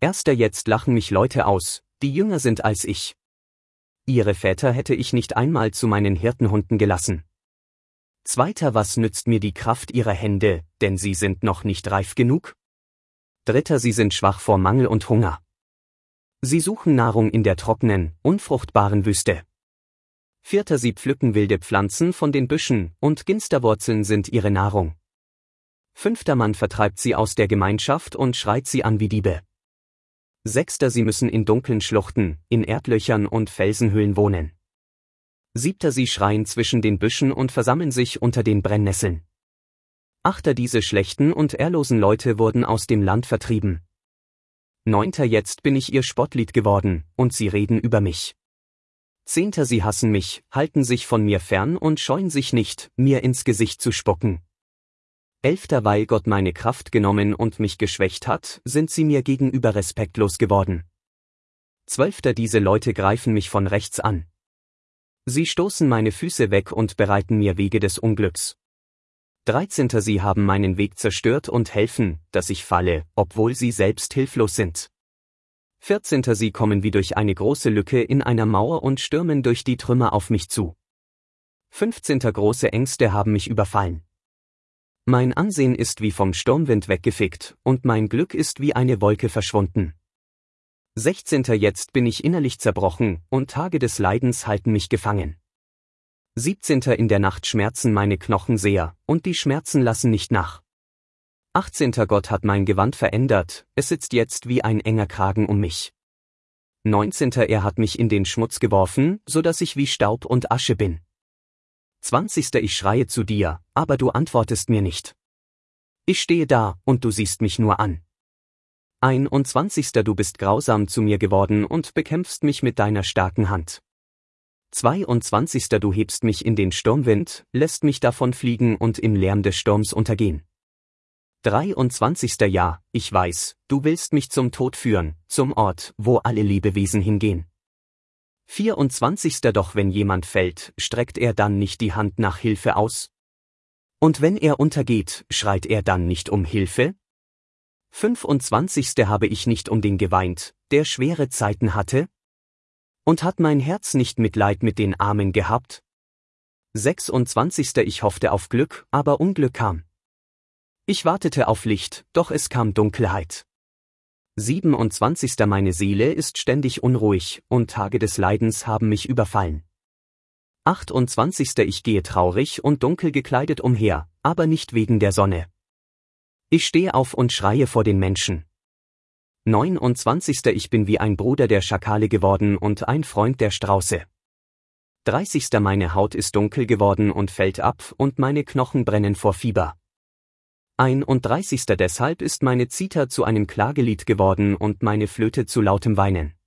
Erster jetzt lachen mich Leute aus, die jünger sind als ich. Ihre Väter hätte ich nicht einmal zu meinen Hirtenhunden gelassen. Zweiter, was nützt mir die Kraft ihrer Hände, denn sie sind noch nicht reif genug? Dritter, sie sind schwach vor Mangel und Hunger. Sie suchen Nahrung in der trockenen, unfruchtbaren Wüste. Vierter, sie pflücken wilde Pflanzen von den Büschen, und Ginsterwurzeln sind ihre Nahrung. Fünfter, man vertreibt sie aus der Gemeinschaft und schreit sie an wie Diebe. Sechster, sie müssen in dunklen Schluchten, in Erdlöchern und Felsenhöhlen wohnen. Siebter, sie schreien zwischen den Büschen und versammeln sich unter den Brennnesseln. Achter, diese schlechten und ehrlosen Leute wurden aus dem Land vertrieben. Neunter, jetzt bin ich ihr Spottlied geworden, und sie reden über mich. Zehnter, sie hassen mich, halten sich von mir fern und scheuen sich nicht, mir ins Gesicht zu spucken. Elfter, weil Gott meine Kraft genommen und mich geschwächt hat, sind sie mir gegenüber respektlos geworden. Zwölfter, diese Leute greifen mich von rechts an. Sie stoßen meine Füße weg und bereiten mir Wege des Unglücks. 13. Sie haben meinen Weg zerstört und helfen, dass ich falle, obwohl sie selbst hilflos sind. 14. Sie kommen wie durch eine große Lücke in einer Mauer und stürmen durch die Trümmer auf mich zu. 15. Große Ängste haben mich überfallen. Mein Ansehen ist wie vom Sturmwind weggefegt, und mein Glück ist wie eine Wolke verschwunden. 16. Jetzt bin ich innerlich zerbrochen, und Tage des Leidens halten mich gefangen. 17. In der Nacht schmerzen meine Knochen sehr, und die Schmerzen lassen nicht nach. 18. Gott hat mein Gewand verändert, es sitzt jetzt wie ein enger Kragen um mich. 19. Er hat mich in den Schmutz geworfen, so dass ich wie Staub und Asche bin. 20. Ich schreie zu dir, aber du antwortest mir nicht. Ich stehe da, und du siehst mich nur an. 21. Du bist grausam zu mir geworden und bekämpfst mich mit deiner starken Hand. 22. Du hebst mich in den Sturmwind, lässt mich davon fliegen und im Lärm des Sturms untergehen. 23. Ja, ich weiß, du willst mich zum Tod führen, zum Ort, wo alle Lebewesen hingehen. 24. Doch wenn jemand fällt, streckt er dann nicht die Hand nach Hilfe aus? Und wenn er untergeht, schreit er dann nicht um Hilfe? 25. Habe ich nicht um den geweint, der schwere Zeiten hatte? Und hat mein Herz nicht Mitleid mit den Armen gehabt? 26. Ich hoffte auf Glück, aber Unglück kam. Ich wartete auf Licht, doch es kam Dunkelheit. 27. Meine Seele ist ständig unruhig, und Tage des Leidens haben mich überfallen. 28. Ich gehe traurig und dunkel gekleidet umher, aber nicht wegen der Sonne. Ich stehe auf und schreie vor den Menschen. 29. Ich bin wie ein Bruder der Schakale geworden und ein Freund der Strauße. 30. Meine Haut ist dunkel geworden und fällt ab, und meine Knochen brennen vor Fieber. 31. Deshalb ist meine Zither zu einem Klagelied geworden und meine Flöte zu lautem Weinen.